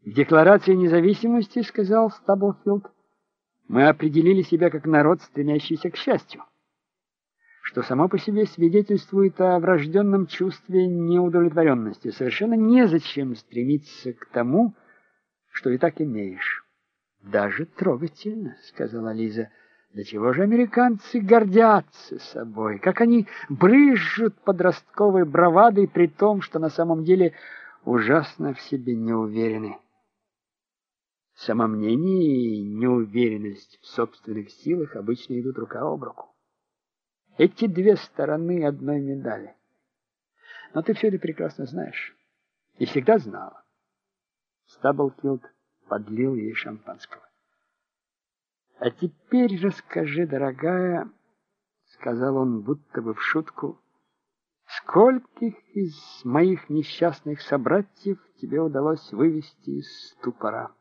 В Декларации независимости, сказал Стаблфилд, мы определили себя как народ, стремящийся к счастью, что само по себе свидетельствует о врожденном чувстве неудовлетворенности. Совершенно незачем стремиться к тому, что и так имеешь. Даже трогательно, сказала Лиза. До чего же американцы гордятся собой, как они брызжут подростковой бравадой, при том, что на самом деле ужасно в себе не уверены. Самомнение и неуверенность в собственных силах обычно идут рука об руку. Эти две стороны одной медали. Но ты все это прекрасно знаешь. И всегда знала. Стаблфилд подлил ей шампанского. А теперь расскажи, дорогая, сказал он будто бы в шутку, скольких из моих несчастных собратьев тебе удалось вывести из ступора?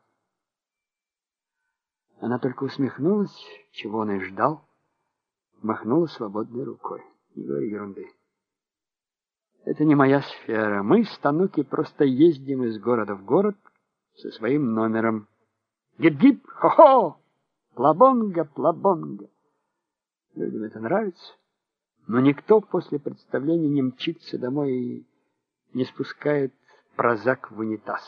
Она только усмехнулась, чего он и ждал, махнула свободной рукой. Не говори ерунды. Это не моя сфера. Мы с Тануки просто ездим из города в город со своим номером. Гип-гип, хо-хо! Плабонга, плабонга. Людям это нравится, но никто после представления не мчится домой и не спускает прозак в унитаз.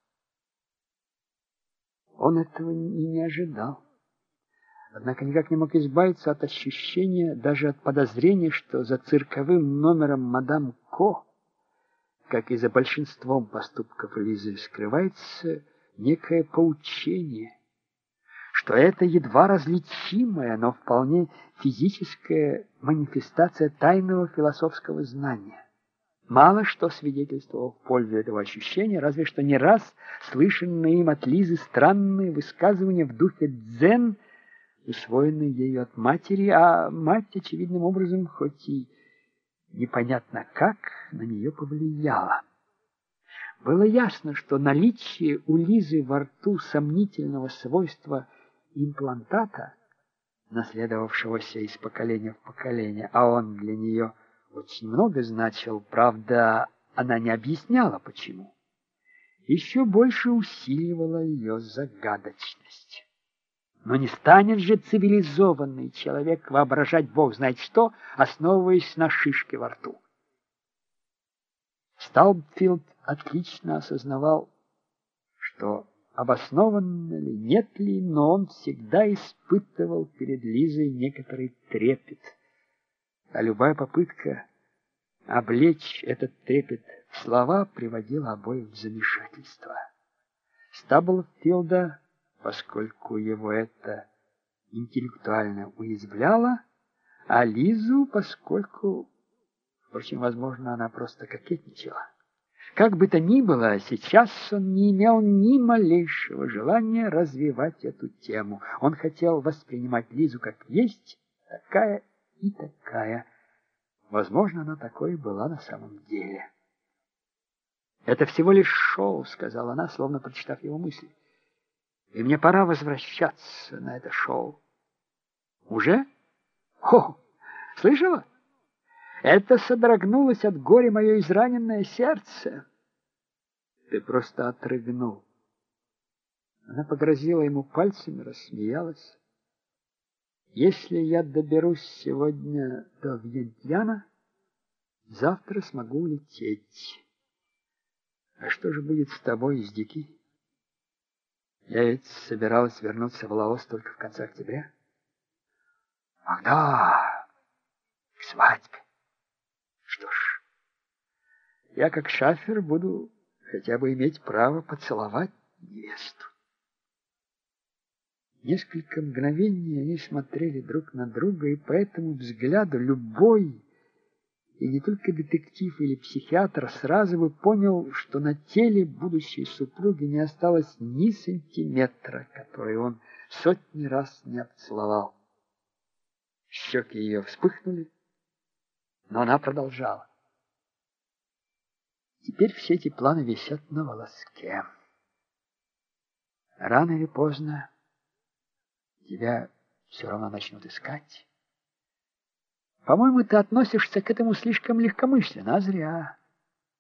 Он этого и не ожидал. Однако никак не мог избавиться от ощущения, даже от подозрения, что за цирковым номером мадам Ко, как и за большинством поступков Лизы, скрывается некое поучение, что это едва различимая, но вполне физическая манифестация тайного философского знания. Мало что свидетельствовало в пользу этого ощущения, разве что не раз слышанные им от Лизы странные высказывания в духе дзен, усвоенные ею от матери, а мать очевидным образом, хоть и непонятно как, на нее повлияла. Было ясно, что наличие у Лизы во рту сомнительного свойства имплантата, наследовавшегося из поколения в поколение, а он для нее очень много значил, правда, она не объясняла, почему, еще больше усиливала ее загадочность. Но не станет же цивилизованный человек воображать бог знает что, основываясь на шишке во рту. Стаблфилд отлично осознавал, что обоснованно ли, нет ли, но он всегда испытывал перед Лизой некоторый трепет, а любая попытка облечь этот трепет в слова приводила обоих в замешательство. Стаблфилда, поскольку его это интеллектуально уязвляло, а Лизу, поскольку, впрочем, возможно, она просто кокетничала. Как бы то ни было, сейчас он не имел ни малейшего желания развивать эту тему. Он хотел воспринимать Лизу как есть, такая и такая. Возможно, она такой и была на самом деле. «Это всего лишь шоу», — сказала она, словно прочитав его мысли. «И мне пора возвращаться на это шоу». «Уже? О, слышала? Это содрогнулось от горя мое израненное сердце». «Ты просто отрыгнул». Она погрозила ему пальцами, рассмеялась. «Если я доберусь сегодня до Вьентьяна, завтра смогу улететь. А что же будет с тобой и с Дики? Я ведь собиралась вернуться в Лаос только в конце октября». «Ах да, к свадьбе. Что ж, я как шафер буду хотя бы иметь право поцеловать невесту». Несколько мгновений они смотрели друг на друга, и по этому взгляду любой, и не только детектив или психиатр, сразу бы понял, что на теле будущей супруги не осталось ни сантиметра, который он сотни раз не обцеловал. Щеки ее вспыхнули, но она продолжала. Теперь все эти планы висят на волоске. Рано или поздно тебя все равно начнут искать. По-моему, ты относишься к этому слишком легкомысленно, а зря.